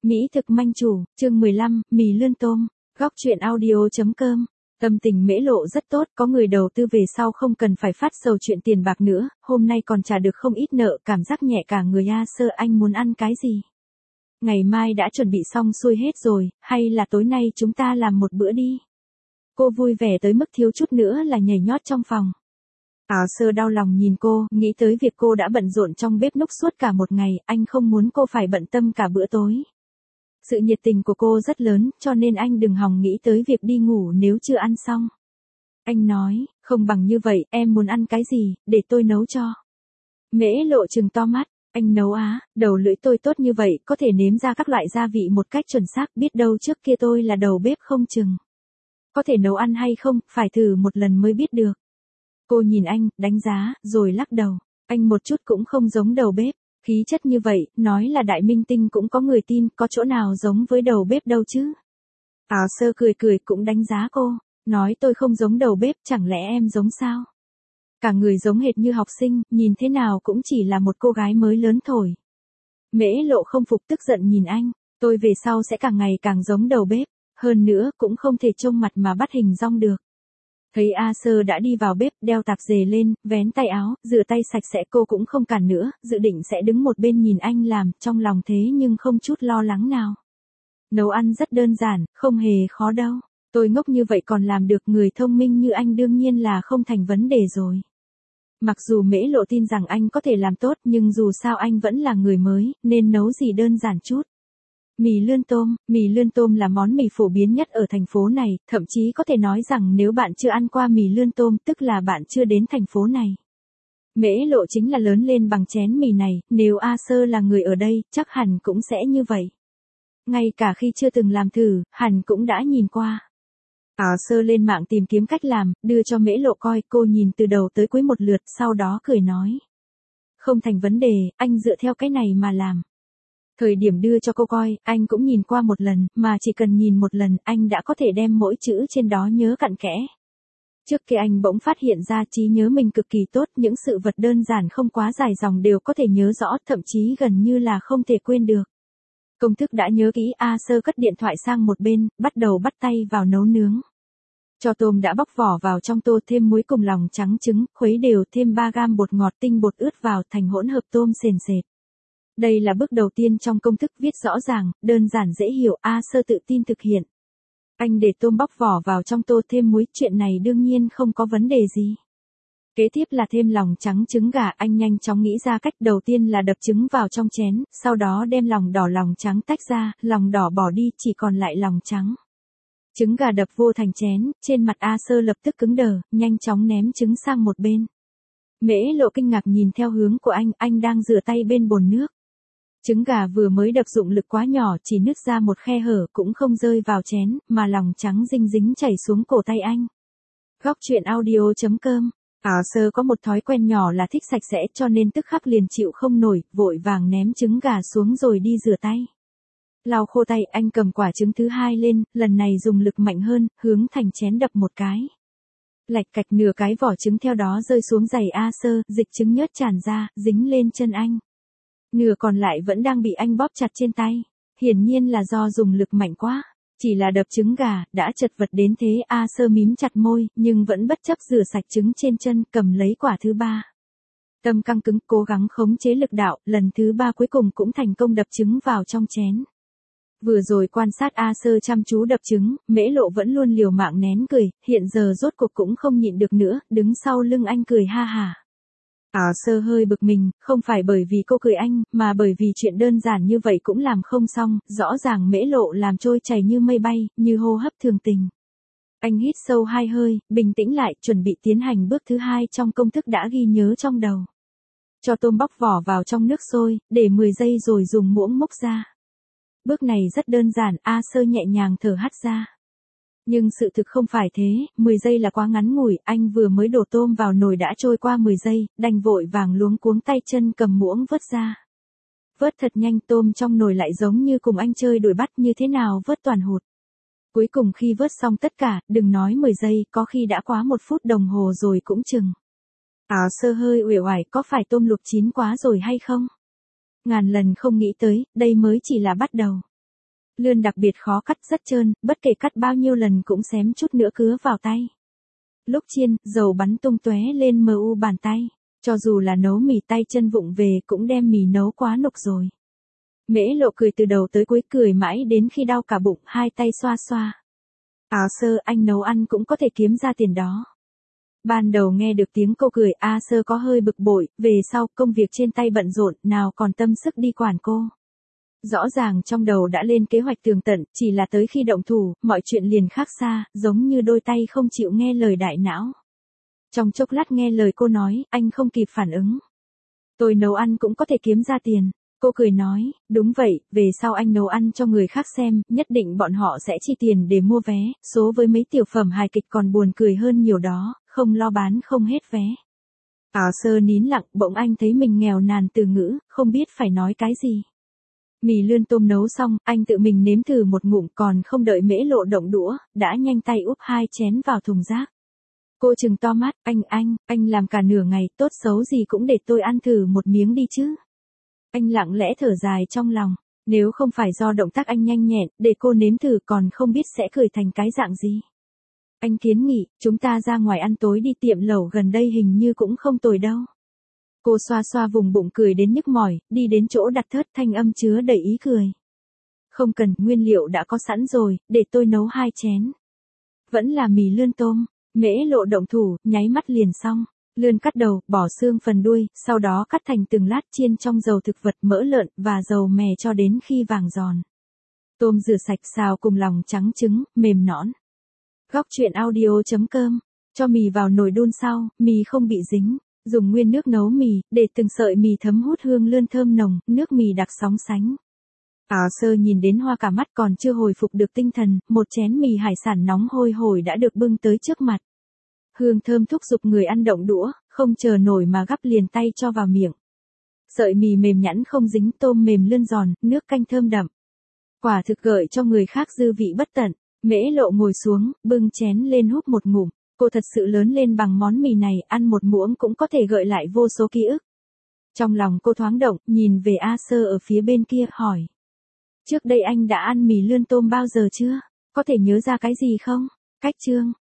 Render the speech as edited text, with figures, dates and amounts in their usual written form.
Mỹ thực manh chủ, chương 15, mì lươn tôm. Góc truyện audio.com. Tâm tình Mễ Lộ rất tốt, có người đầu tư về sau không cần phải phát sầu chuyện tiền bạc nữa, hôm nay còn trả được không ít nợ, cảm giác nhẹ cả người. Sơ, anh muốn ăn cái gì? Ngày mai đã chuẩn bị xong xuôi hết rồi, hay là tối nay chúng ta làm một bữa đi? Cô vui vẻ tới mức thiếu chút nữa là nhảy nhót trong phòng. Sơ đau lòng nhìn cô, nghĩ tới việc cô đã bận rộn trong bếp núc suốt cả một ngày, anh không muốn cô phải bận tâm cả bữa tối. Sự nhiệt tình của cô rất lớn, cho nên anh đừng hòng nghĩ tới việc đi ngủ nếu chưa ăn xong. Anh nói, không bằng như vậy, em muốn ăn cái gì, để tôi nấu cho. Mễ Lộ trừng to mắt, anh nấu á, đầu lưỡi tôi tốt như vậy, có thể nếm ra các loại gia vị một cách chuẩn xác, biết đâu trước kia tôi là đầu bếp không chừng. Có thể nấu ăn hay không, phải thử một lần mới biết được. Cô nhìn anh, đánh giá, rồi lắc đầu, anh một chút cũng không giống đầu bếp. Khí chất như vậy, nói là đại minh tinh cũng có người tin, có chỗ nào giống với đầu bếp đâu chứ. Sơ cười cười cũng đánh giá cô, nói tôi không giống đầu bếp, chẳng lẽ em giống sao? Cả người giống hệt như học sinh, nhìn thế nào cũng chỉ là một cô gái mới lớn thổi. Mễ Lộ không phục tức giận nhìn anh, tôi về sau sẽ càng ngày càng giống đầu bếp, hơn nữa cũng không thể trông mặt mà bắt hình dong được. Thấy Sơ đã đi vào bếp, đeo tạp dề lên, vén tay áo, rửa tay sạch sẽ, cô cũng không cản nữa, dự định sẽ đứng một bên nhìn anh làm, trong lòng thế nhưng không chút lo lắng nào. Nấu ăn rất đơn giản, không hề khó đâu. Tôi ngốc như vậy còn làm được, người thông minh như anh đương nhiên là không thành vấn đề rồi. Mặc dù Mễ Lộ tin rằng anh có thể làm tốt, nhưng dù sao anh vẫn là người mới, nên nấu gì đơn giản chút. Mì lươn tôm là món mì phổ biến nhất ở thành phố này, thậm chí có thể nói rằng nếu bạn chưa ăn qua mì lươn tôm, tức là bạn chưa đến thành phố này. Mễ Lộ chính là lớn lên bằng chén mì này, nếu Sơ là người ở đây, chắc hẳn cũng sẽ như vậy. Ngay cả khi chưa từng làm thử, hẳn cũng đã nhìn qua. Sơ lên mạng tìm kiếm cách làm, đưa cho Mễ Lộ coi, cô nhìn từ đầu tới cuối một lượt, sau đó cười nói. Không thành vấn đề, anh dựa theo cái này mà làm. Thời điểm đưa cho cô coi, anh cũng nhìn qua một lần, mà chỉ cần nhìn một lần, anh đã có thể đem mỗi chữ trên đó nhớ cặn kẽ. Trước kia anh bỗng phát hiện ra trí nhớ mình cực kỳ tốt, những sự vật đơn giản không quá dài dòng đều có thể nhớ rõ, thậm chí gần như là không thể quên được. Công thức đã nhớ kỹ, Sơ cất điện thoại sang một bên, bắt đầu bắt tay vào nấu nướng. Cho tôm đã bóc vỏ vào trong tô, thêm muối cùng lòng trắng trứng, khuấy đều, thêm 3 gam bột ngọt tinh bột ướt vào thành hỗn hợp tôm sền sệt. Đây là bước đầu tiên trong công thức, viết rõ ràng, đơn giản dễ hiểu, Sơ tự tin thực hiện. Anh để tôm bóc vỏ vào trong tô, thêm muối, chuyện này đương nhiên không có vấn đề gì. Kế tiếp là thêm lòng trắng trứng gà, anh nhanh chóng nghĩ ra cách, đầu tiên là đập trứng vào trong chén, sau đó đem lòng đỏ lòng trắng tách ra, lòng đỏ bỏ đi, chỉ còn lại lòng trắng. Trứng gà đập vô thành chén, trên mặt Sơ lập tức cứng đờ, nhanh chóng ném trứng sang một bên. Mễ Lộ kinh ngạc nhìn theo hướng của anh đang rửa tay bên bồn nước. Trứng gà vừa mới đập dụng lực quá nhỏ, chỉ nứt ra một khe hở, cũng không rơi vào chén, mà lòng trắng dinh dính chảy xuống cổ tay anh. Góc truyện audio.com. Sơ có một thói quen nhỏ là thích sạch sẽ, cho nên tức khắc liền chịu không nổi, vội vàng ném trứng gà xuống rồi đi rửa tay. Lau khô tay, anh cầm quả trứng thứ hai lên, lần này dùng lực mạnh hơn, hướng thành chén đập một cái. Lạch cạch, nửa cái vỏ trứng theo đó rơi xuống giày Sơ, dịch trứng nhớt tràn ra, dính lên chân anh. Nửa còn lại vẫn đang bị anh bóp chặt trên tay. Hiển nhiên là do dùng lực mạnh quá. Chỉ là đập trứng gà, đã chật vật đến thế. Sơ mím chặt môi, nhưng vẫn bất chấp rửa sạch trứng trên chân, cầm lấy quả thứ ba. Tâm căng cứng, cố gắng khống chế lực đạo, lần thứ ba cuối cùng cũng thành công đập trứng vào trong chén. Vừa rồi quan sát Sơ chăm chú đập trứng, Mễ Lộ vẫn luôn liều mạng nén cười, hiện giờ rốt cuộc cũng không nhịn được nữa, đứng sau lưng anh cười ha hả. Sơ hơi bực mình, không phải bởi vì cô cười anh, mà bởi vì chuyện đơn giản như vậy cũng làm không xong, rõ ràng Mễ Lộ làm trôi chảy như mây bay, như hô hấp thường tình. Anh hít sâu 2 hơi, bình tĩnh lại, chuẩn bị tiến hành bước thứ 2 trong công thức đã ghi nhớ trong đầu. Cho tôm bóc vỏ vào trong nước sôi, để 10 giây rồi dùng muỗng múc ra. Bước này rất đơn giản, Sơ nhẹ nhàng thở hắt ra. Nhưng sự thực không phải thế, 10 giây là quá ngắn ngủi, anh vừa mới đổ tôm vào nồi đã trôi qua 10 giây, đành vội vàng luống cuống tay chân cầm muỗng vớt ra. Vớt thật nhanh, tôm trong nồi lại giống như cùng anh chơi đuổi bắt, như thế nào vớt toàn hụt. Cuối cùng khi vớt xong tất cả, đừng nói 10 giây, có khi đã quá 1 phút đồng hồ rồi cũng chừng. Sơ hơi uể oải, có phải tôm luộc chín quá rồi hay không? Ngàn lần không nghĩ tới, đây mới chỉ là bắt đầu. Lươn đặc biệt khó cắt, rất trơn, bất kể cắt bao nhiêu lần cũng xém chút nữa cứa vào tay. Lúc chiên, dầu bắn tung tóe lên mu bàn tay. Cho dù là nấu mì tay chân vụng về cũng đem mì nấu quá nục rồi. Mễ Lộ cười từ đầu tới cuối, cười mãi đến khi đau cả bụng, hai tay xoa xoa. A Sơ, anh nấu ăn cũng có thể kiếm ra tiền đó. Ban đầu nghe được tiếng cô cười, A Sơ có hơi bực bội, về sau công việc trên tay bận rộn, nào còn tâm sức đi quản cô. Rõ ràng trong đầu đã lên kế hoạch tường tận, chỉ là tới khi động thủ, mọi chuyện liền khác xa, giống như đôi tay không chịu nghe lời đại não. Trong chốc lát nghe lời cô nói, anh không kịp phản ứng. Tôi nấu ăn cũng có thể kiếm ra tiền. Cô cười nói, đúng vậy, về sau anh nấu ăn cho người khác xem, nhất định bọn họ sẽ chi tiền để mua vé, số với mấy tiểu phẩm hài kịch còn buồn cười hơn nhiều đó, không lo bán không hết vé. A Sơ nín lặng, bỗng anh thấy mình nghèo nàn từ ngữ, không biết phải nói cái gì. Mì lươn tôm nấu xong, anh tự mình nếm thử một ngụm, còn không đợi Mễ Lộ động đũa, đã nhanh tay úp 2 chén vào thùng rác. Cô trừng to mắt, anh làm cả nửa ngày, tốt xấu gì cũng để tôi ăn thử một miếng đi chứ. Anh lặng lẽ thở dài trong lòng, nếu không phải do động tác anh nhanh nhẹn, để cô nếm thử còn không biết sẽ cười thành cái dạng gì. Anh kiến nghị, chúng ta ra ngoài ăn tối đi, tiệm lẩu gần đây hình như cũng không tồi đâu. Cô xoa xoa vùng bụng cười đến nhức mỏi, đi đến chỗ đặt thớt, thanh âm chứa đầy ý cười. Không cần, nguyên liệu đã có sẵn rồi, để tôi nấu 2 chén. Vẫn là mì lươn tôm. Mễ Lộ động thủ, nháy mắt liền xong. Lươn cắt đầu, bỏ xương phần đuôi, sau đó cắt thành từng lát chiên trong dầu thực vật, mỡ lợn và dầu mè cho đến khi vàng giòn. Tôm rửa sạch xào cùng lòng trắng trứng, mềm nõn. Góc truyện audio.com. Cho mì vào nồi đun sau, mì không bị dính. Dùng nguyên nước nấu mì, để từng sợi mì thấm hút hương lươn thơm nồng, nước mì đặc sóng sánh. A Sơ nhìn đến hoa cả mắt, còn chưa hồi phục được tinh thần, một chén mì hải sản nóng hôi hổi đã được bưng tới trước mặt. Hương thơm thúc giục người ăn động đũa, không chờ nổi mà gắp liền tay cho vào miệng. Sợi mì mềm nhẵn không dính, tôm mềm lươn giòn, nước canh thơm đậm. Quả thực gợi cho người khác dư vị bất tận. Mễ Lộ ngồi xuống, bưng chén lên húp một ngụm. Cô thật sự lớn lên bằng món mì này, ăn một muỗng cũng có thể gợi lại vô số ký ức. Trong lòng cô thoáng động, nhìn về A Sơ ở phía bên kia, hỏi. Trước đây anh đã ăn mì lươn tôm bao giờ chưa? Có thể nhớ ra cái gì không? Cách chương.